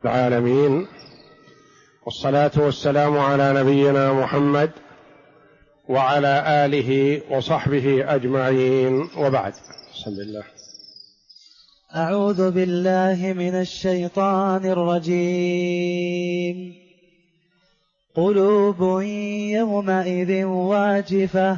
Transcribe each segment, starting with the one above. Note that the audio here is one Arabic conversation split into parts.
العالمين، والصلاة والسلام على نبينا محمد وعلى آله وصحبه أجمعين، وبعد. بسم الله. أعوذ بالله من الشيطان الرجيم. قلوب يومئذ واجفة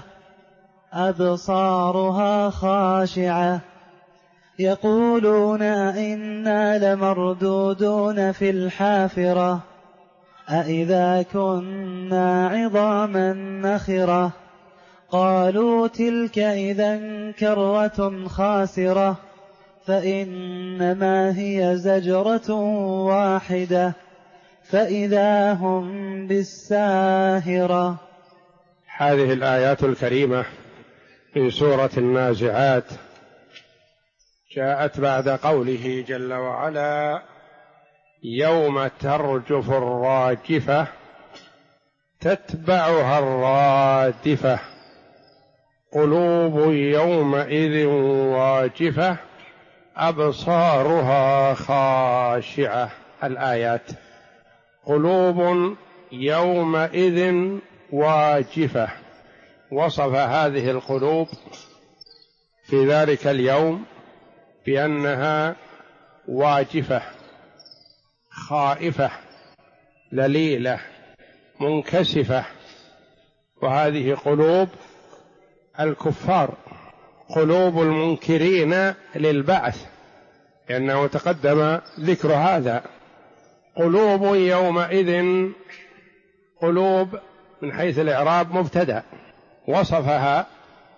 أبصارها خاشعة يقولون إنا لمردودون في الحافرة أإذا كنا عظاما نخرة قالوا تلك إذا كرة خاسرة فإنما هي زجرة واحدة فإذا هم بالساهرة. هذه الآيات الكريمة من سورة النازعات جاءت بعد قوله جل وعلا: يوم ترجف الراجفة تتبعها الرادفة قلوب يومئذ واجفة أبصارها خاشعة. الآيات: قلوب يومئذ واجفة، وصف هذه القلوب في ذلك اليوم بأنها واجفة خائفة ذليلة منكسفة، وهذه قلوب الكفار، قلوب المنكرين للبعث، لأنه تقدم ذكر هذا. قلوب يومئذ، قلوب من حيث الإعراب مبتدأ، وصفها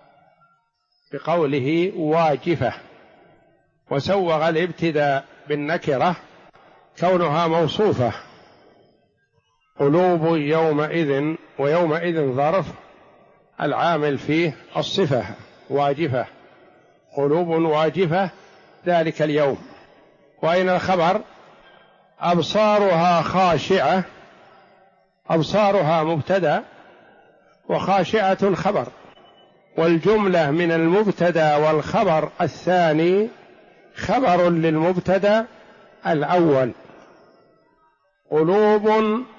بقوله واجفة، وسوغ الابتداء بالنكرة كونها موصوفة. قلوب يومئذ، ويومئذ ظرف العامل فيه الصفة واجفة، قلوب واجفة ذلك اليوم. وأين الخبر؟ أبصارها خاشعة، أبصارها مبتدأ وخاشعة خبر، والجملة من المبتدأ والخبر الثاني خبر للمبتدأ الأول. قلوب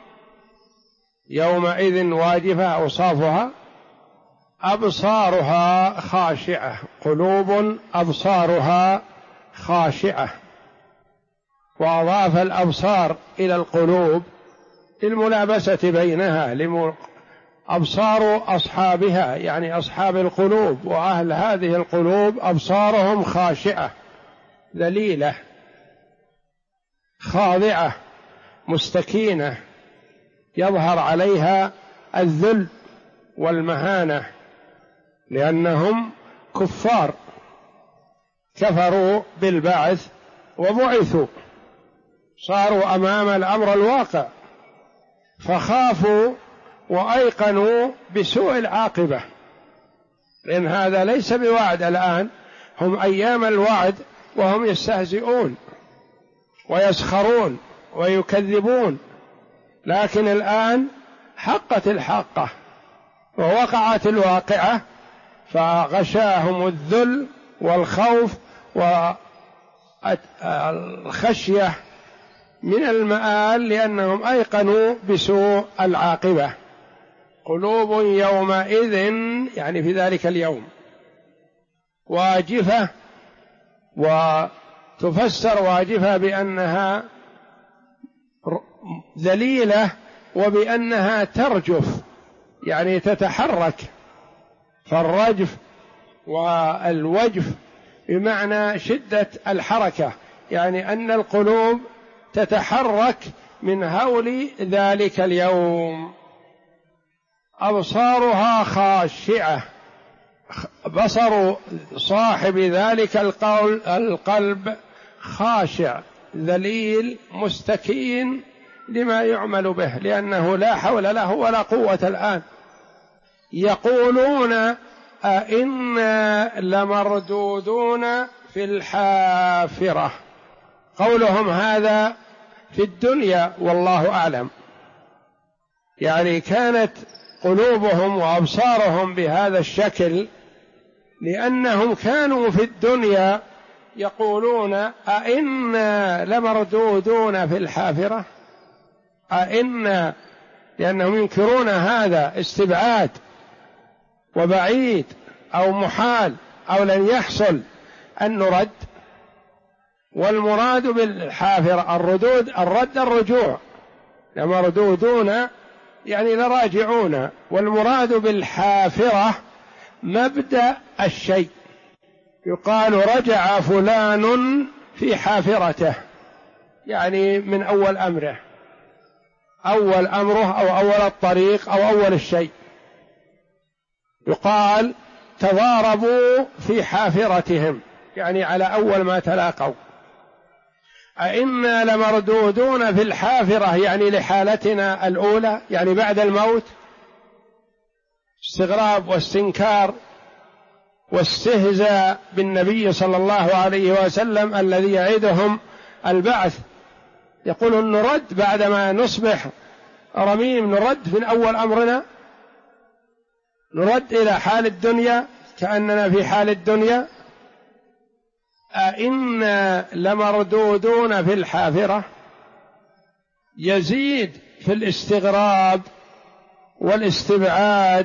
يومئذ واجفة أوصافها: أبصارها خاشعة، قلوب أبصارها خاشعة، وأضاف الأبصار إلى القلوب للملابسة بينها، أبصار أصحابها يعني أصحاب القلوب، وأهل هذه القلوب أبصارهم خاشعة ذليلة خاضعة مستكينة، يظهر عليها الذل والمهانة، لأنهم كفار كفروا بالبعث وبعثوا، صاروا أمام الأمر الواقع فخافوا وأيقنوا بسوء العاقبة، لأن هذا ليس بوعد الآن، هم أيام الوعد وهم يستهزئون ويسخرون ويكذبون، لكن الآن حقت الحاقة ووقعت الواقعة، فغشاهم الذل والخوف والخشية من المآل، لأنهم أيقنوا بسوء العاقبة. قلوب يومئذ يعني في ذلك اليوم واجفة، وتفسر واجفة بأنها ذليلة وبأنها ترجف يعني تتحرك، فالرجف والوجف بمعنى شدة الحركة، يعني أن القلوب تتحرك من هول ذلك اليوم. أبصارها خاشعة، بصر صاحب ذلك القلب خاشع ذليل مستكين لما يعمل به، لأنه لا حول له ولا قوة الآن. يقولون أئنا لمردودون في الحافرة، قولهم هذا في الدنيا والله أعلم، يعني كانت قلوبهم وأبصارهم بهذا الشكل لأنهم كانوا في الدنيا يقولون أئنا لمردودون في الحافرة، أئنا، لأنهم ينكرون هذا استبعاد وبعيد أو محال أو لن يحصل أن نرد. والمراد بالحافرة الرد الرجوع، لمردودون يعني لراجعون، والمراد بالحافرة مبدأ الشيء، يقال رجع فلان في حافرته، يعني من أول أمره، أول أمره أو أول الطريق أو أول الشيء، يقال تضاربوا في حافرتهم، يعني على أول ما تلاقوا. أئنا لمردودون في الحافرة يعني لحالتنا الأولى، يعني بعد الموت، استغراب واستنكار واستهزاء بالنبي صلى الله عليه وسلم الذي يعدهم البعث. يقولون نرد بعدما نصبح رميم، نرد من أول أمرنا، نرد إلى حال الدنيا كأننا في حال الدنيا. أئنا لمردودون في الحافرة، يزيد في الاستغراب والاستبعاد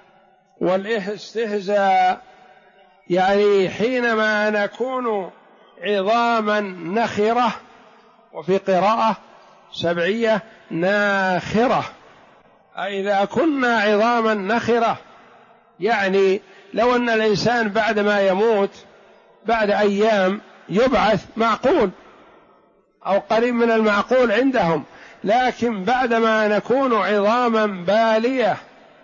والاستهزاء، يعني حينما نكون عظاما نخرة، وفي قراءة سبعية ناخرة، إذا كنا عظاما نخرة يعني لو أن الإنسان بعدما يموت بعد أيام يبعث، معقول أو قريب من المعقول عندهم، لكن بعدما نكون عظاما بالية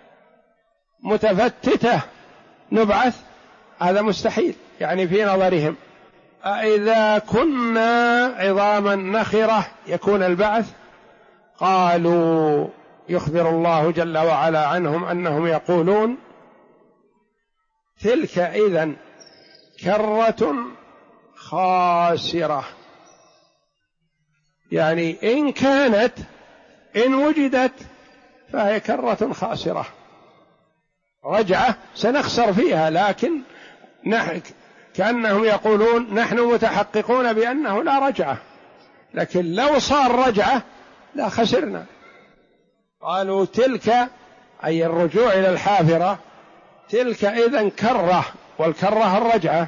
متفتتة نبعث، هذا مستحيل يعني في نظرهم. أإذا كنا عظاما نخرة يكون البعث؟ قالوا، يخبر الله جل وعلا عنهم أنهم يقولون تلك إذن كرة خاسرة، يعني إن وجدت فهي كرة خاسرة، رجعة سنخسر فيها، لكن كأنهم يقولون نحن متحققون بأنه لا رجعة، لكن لو صار رجعة لا خسرنا. قالوا تلك أي الرجوع إلى الحافرة، تلك إذن كرة، والكرة الرجعة،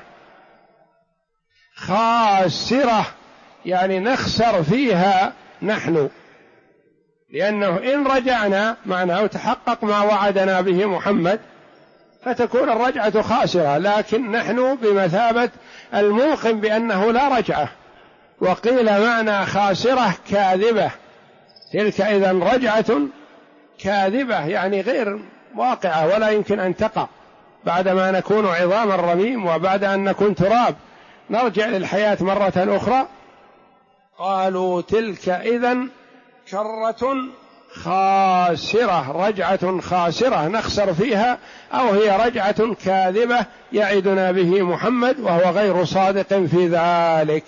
خاسرة يعني نخسر فيها نحن، لأنه إن رجعنا معناه تحقق ما وعدنا به محمد فتكون الرجعة خاسرة، لكن نحن بمثابة الموقن بأنه لا رجعة. وقيل معنى خاسرة كاذبة، تلك إذن رجعة كاذبة يعني غير واقعة ولا يمكن أن تقع، بعدما نكون عظام الرميم وبعد أن نكون تراب نرجع للحياة مرة أخرى. قالوا تلك إذن كرة خاسرة، رجعة خاسرة نخسر فيها، أو هي رجعة كاذبة يعدنا به محمد وهو غير صادق في ذلك.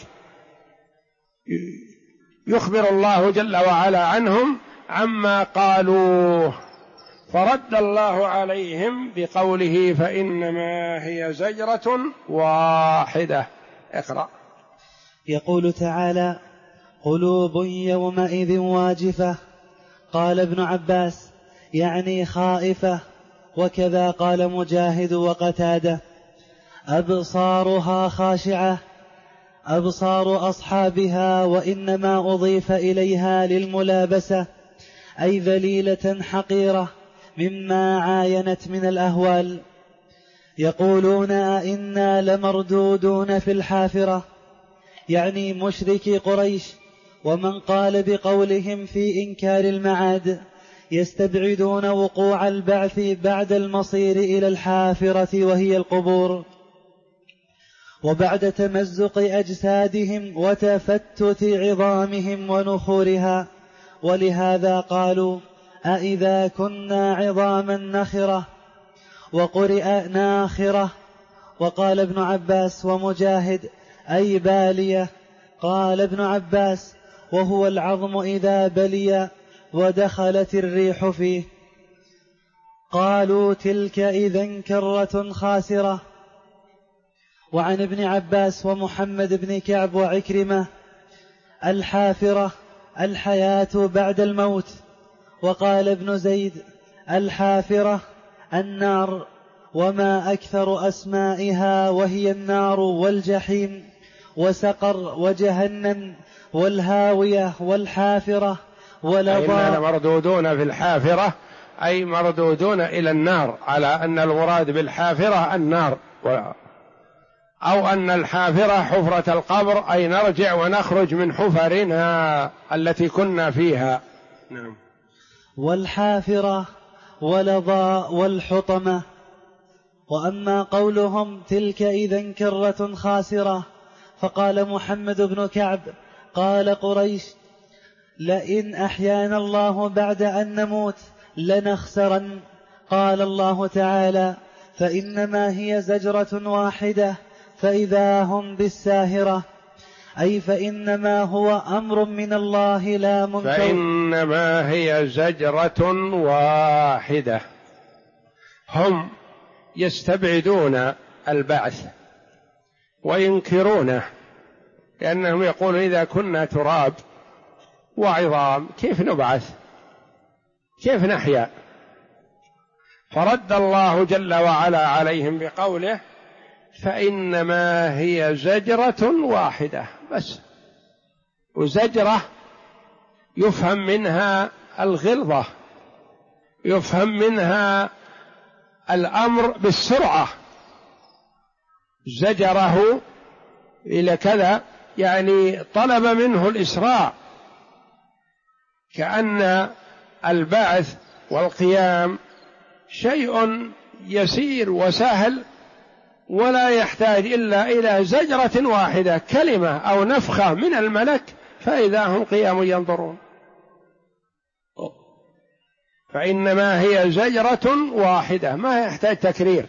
يخبر الله جل وعلا عنهم عما قالوه، فرد الله عليهم بقوله فإنما هي زجرة واحدة. اقرأ. يقول تعالى قلوب يومئذ واجفة. قال ابن عباس يعني خائفة، وكذا قال مجاهد وقتادة أبصارها خاشعة، أبصار أصحابها، وإنما أضيف إليها للملابسة، أي ذليلة حقيرة مما عاينت من الأهوال. يقولون أئنا لمردودون في الحافرة، يعني مشركي قريش ومن قال بقولهم في إنكار المعاد، يستبعدون وقوع البعث بعد المصير إلى الحافرة وهي القبور، وبعد تمزق أجسادهم وتفتت عظامهم ونخورها، ولهذا قالوا أئذا كنا عظاما نخرة، وقرئ ناخرة. وقال ابن عباس ومجاهد أي بالية. قال ابن عباس وهو العظم إذا بلي ودخلت الريح فيه. قالوا تلك إذن كرة خاسرة. وعن ابن عباس ومحمد بن كعب وعكرمة: الحافرة الحياة بعد الموت. وقال ابن زيد: الحافرة النار، وما أكثر أسمائها، وهي النار والجحيم وسقر وجهنم والهاوية والحافرة ولظى. إننا مردودون في الحافرة أي مردودون إلى النار، على أن المراد بالحافرة النار، أو أن الحافرة حفرة القبر، أي نرجع ونخرج من حفرنا التي كنا فيها. نعم. والحافرة ولظى والحطمة. وأما قولهم تلك إذن كرة خاسرة، فقال محمد بن كعب: قال قريش: لئن أحيانا الله بعد أن نموت لنخسرن. قال الله تعالى: فإنما هي زجرة واحدة فإذا هم بالساهرة، أي فإنما هو أمر من الله لا منكر. فإنما هي زجرة واحدة. هم يستبعدون البعث وينكرونه، لأنهم يقولون إذا كنا تراب وعظام كيف نبعث، كيف نحيا؟ فرد الله جل وعلا عليهم بقوله: فإنما هي زجرة واحدة بس. وزجرة يفهم منها الغلظة، يفهم منها الأمر بالسرعة. زجره إلى كذا يعني طلب منه الإسراع، كأن البعث والقيام شيء يسير وسهل، ولا يحتاج إلا إلى زجرة واحدة، كلمة أو نفخة من الملك، فإذا هم قيام ينظرون. فإنما هي زجرة واحدة، ما يحتاج تكرير،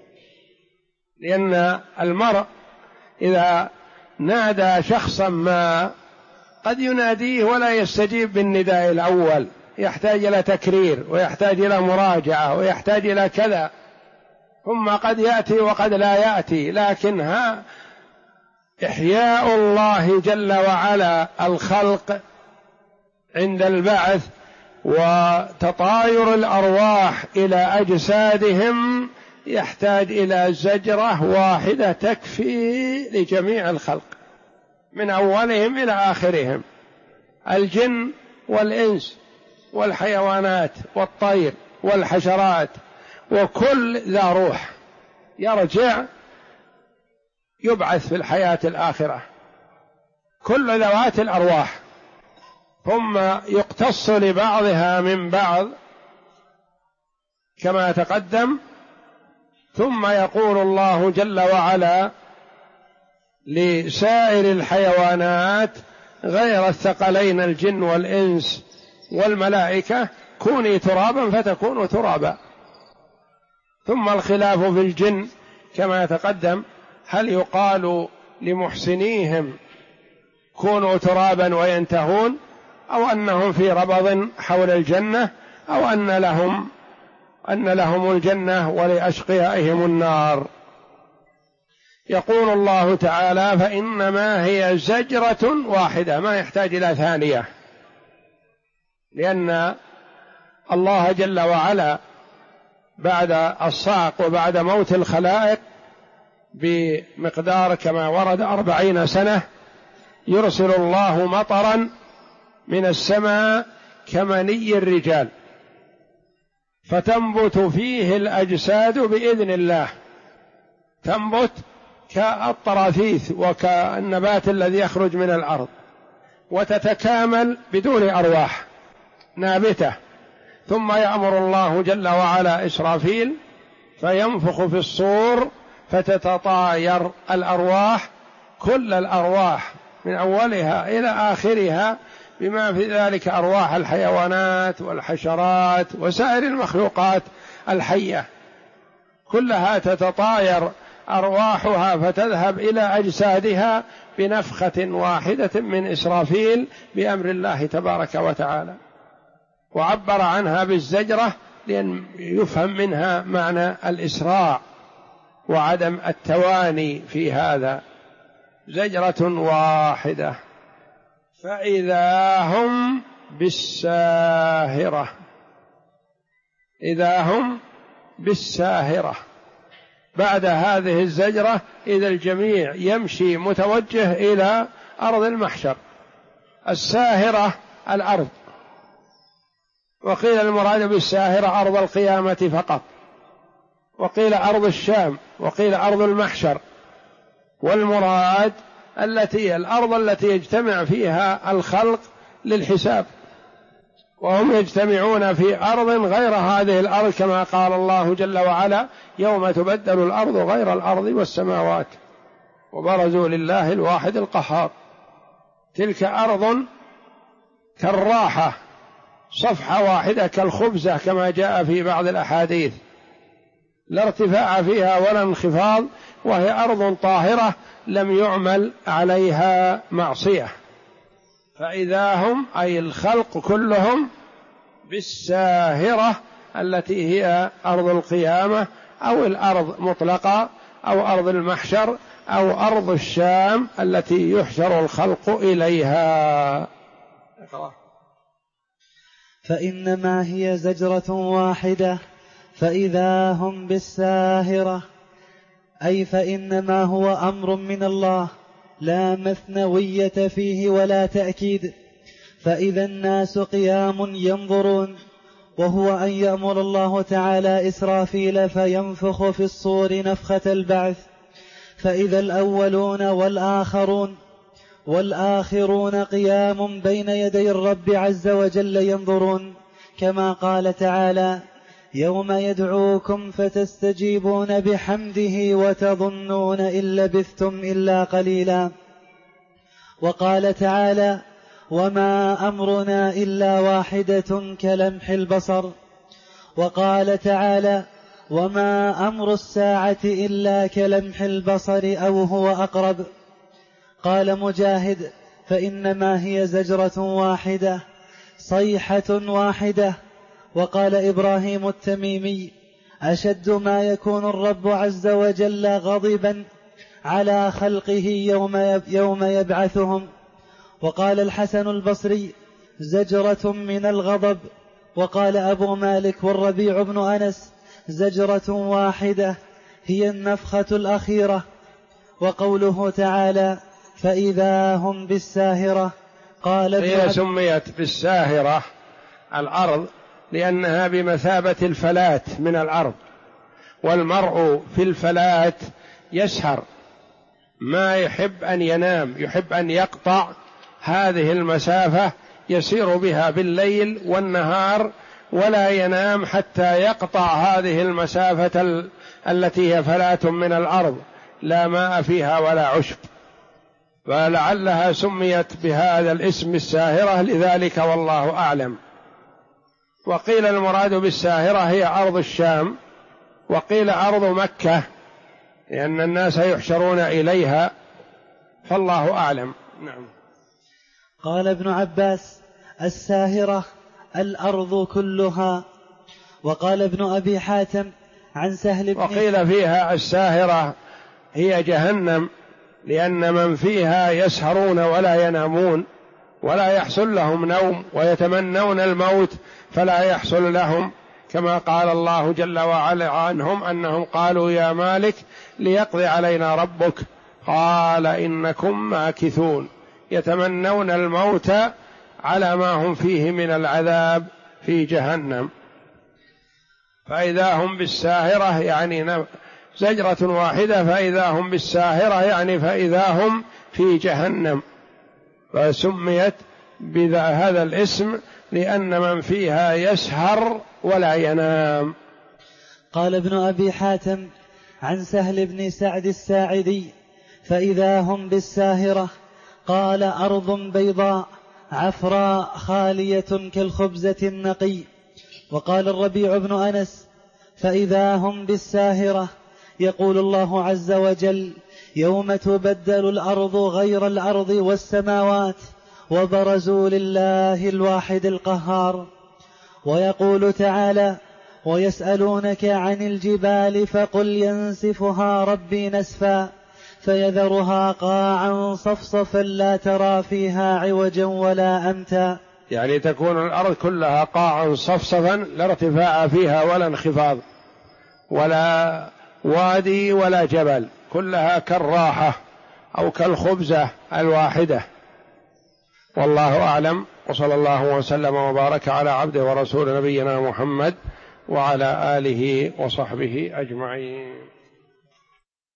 لأن المرء إذا نادى شخصا ما قد يناديه ولا يستجيب بالنداء الأول، يحتاج إلى تكرير ويحتاج إلى مراجعة ويحتاج إلى كذا، ثم قد يأتي وقد لا يأتي. لكنها إحياء الله جل وعلا الخلق عند البعث وتطاير الأرواح إلى أجسادهم يحتاج إلى زجرة واحدة تكفي لجميع الخلق من أولهم إلى آخرهم، الجن والإنس والحيوانات والطير والحشرات، وكل ذا روح يرجع يبعث في الحياة الآخرة، كل ذوات الأرواح، ثم يقتص لبعضها من بعض كما تقدم. ثم يقول الله جل وعلا لسائر الحيوانات غير الثقلين الجن والإنس والملائكة: كوني ترابا فتكونوا ترابا. ثم الخلاف في الجن كما يتقدم: هل يقال لمحسنيهم كونوا ترابا وينتهون، أو أنهم في ربض حول الجنة، أو أن لهم الجنة ولأشقيائهم النار؟ يقول الله تعالى: فإنما هي زجرة واحدة، ما يحتاج إلى ثانية، لأن الله جل وعلا بعد الصعق وبعد موت الخلائق بمقدار كما ورد 40 سنة يرسل الله مطرا من السماء كمني الرجال، فتنبت فيه الأجساد بإذن الله، تنبت كالطراثيث وكالنبات الذي يخرج من الأرض، وتتكامل بدون أرواح نابتة. ثم يأمر الله جل وعلا إسرافيل فينفخ في الصور فتتطاير الأرواح، كل الأرواح من أولها إلى آخرها، بما في ذلك أرواح الحيوانات والحشرات وسائر المخلوقات الحية، كلها تتطاير أرواحها فتذهب إلى أجسادها بنفخة واحدة من إسرافيل بأمر الله تبارك وتعالى. وعبر عنها بالزجرة لأن يفهم منها معنى الإسراع وعدم التواني في هذا. زجرة واحدة فإذا هم بالساهرة، إذا هم بالساهرة. بعد هذه الزجرة إذا الجميع يمشي متوجه إلى أرض المحشر. الساهرة الأرض، وقيل المراد بالساهرة أرض القيامة فقط، وقيل أرض الشام، وقيل أرض المحشر. والمراد الأرض التي يجتمع فيها الخلق للحساب، وهم يجتمعون في أرض غير هذه الأرض، كما قال الله جل وعلا: يوم تبدل الأرض غير الأرض والسماوات وبرزوا لله الواحد القهار. تلك أرض كالراحة، صفحة واحدة كالخبزة، كما جاء في بعض الأحاديث، لا ارتفاع فيها ولا انخفاض، وهي أرض طاهرة لم يعمل عليها معصية. فإذا هم أي الخلق كلهم بالساهرة التي هي أرض القيامة، أو الأرض مطلقة، أو أرض المحشر، أو أرض الشام التي يحشر الخلق إليها. فإنما هي زجرة واحدة فإذا هم بالساهرة، أي فإنما هو أمر من الله لا مثنوية فيه ولا تأكيد. فإذا الناس قيام ينظرون، وهو أن يأمر الله تعالى إسرافيل فينفخ في الصور نفخة البعث، فإذا الأولون والآخرون قيام بين يدي الرب عز وجل ينظرون، كما قال تعالى: يوم يدعوكم فتستجيبون بحمده وتظنون إن لبثتم إلا قليلا. وقال تعالى: وما أمرنا إلا واحدة كلمح البصر. وقال تعالى: وما أمر الساعة إلا كلمح البصر أو هو أقرب. قال مجاهد: فإنما هي زجرة واحدة صيحة واحدة. وقال إبراهيم التميمي: أشد ما يكون الرب عز وجل غضبا على خلقه يوم يبعثهم. وقال الحسن البصري: زجرة من الغضب. وقال أبو مالك والربيع بن أنس: زجرة واحدة هي النفخة الأخيرة. وقوله تعالى: فإذا هم بالساهرة، قال هي سميت بالساهرة الأرض لأنها بمثابة الفلاة من الأرض، والمرء في الفلاة يسهر، ما يحب أن ينام، يحب أن يقطع هذه المسافة، يسير بها بالليل والنهار ولا ينام حتى يقطع هذه المسافة التي هي فلاة من الأرض لا ماء فيها ولا عشب، فلعلها سميت بهذا الاسم الساهرة لذلك، والله أعلم. وقيل المراد بالساهرة هي أرض الشام، وقيل أرض مكة لأن الناس يحشرون إليها، فالله أعلم. نعم. قال ابن عباس: الساهرة الأرض كلها. وقال ابن أبي حاتم عن سهل بن، وقيل فيها الساهرة هي جهنم، لأن من فيها يسهرون ولا ينامون ولا يحصل لهم نوم، ويتمنون الموت فلا يحصل لهم، كما قال الله جل وعلا عنهم أنهم قالوا: يا مالك ليقضي علينا ربك، قال إنكم ماكثون. يتمنون الموت على ما هم فيه من العذاب في جهنم. فإذا هم بالساهرة يعني زجرة واحدة، فإذا هم بالساهرة يعني فإذا هم في جهنم، فسميت بهذا الاسم لأن من فيها يسهر ولا ينام. قال ابن أبي حاتم عن سهل بن سعد الساعدي: فإذا هم بالساهرة، قال: أرض بيضاء عفراء خالية كالخبزة النقي. وقال الربيع بن أنس: فإذا هم بالساهرة، يقول الله عز وجل: يوم تبدل الأرض غير الأرض والسماوات وبرزوا لله الواحد القهار. ويقول تعالى: ويسألونك عن الجبال فقل ينسفها ربي نسفا فيذرها قاعا صفصفا لا ترى فيها عوجا ولا أمتا. يعني تكون الأرض كلها قاعا صفصفا لا ارتفاع فيها ولا انخفاض ولا وادي ولا جبل، كلها كالراحة أو كالخبزة الواحدة. والله أعلم، وصلى الله وسلم وبارك على عبده ورسول نبينا محمد وعلى آله وصحبه أجمعين.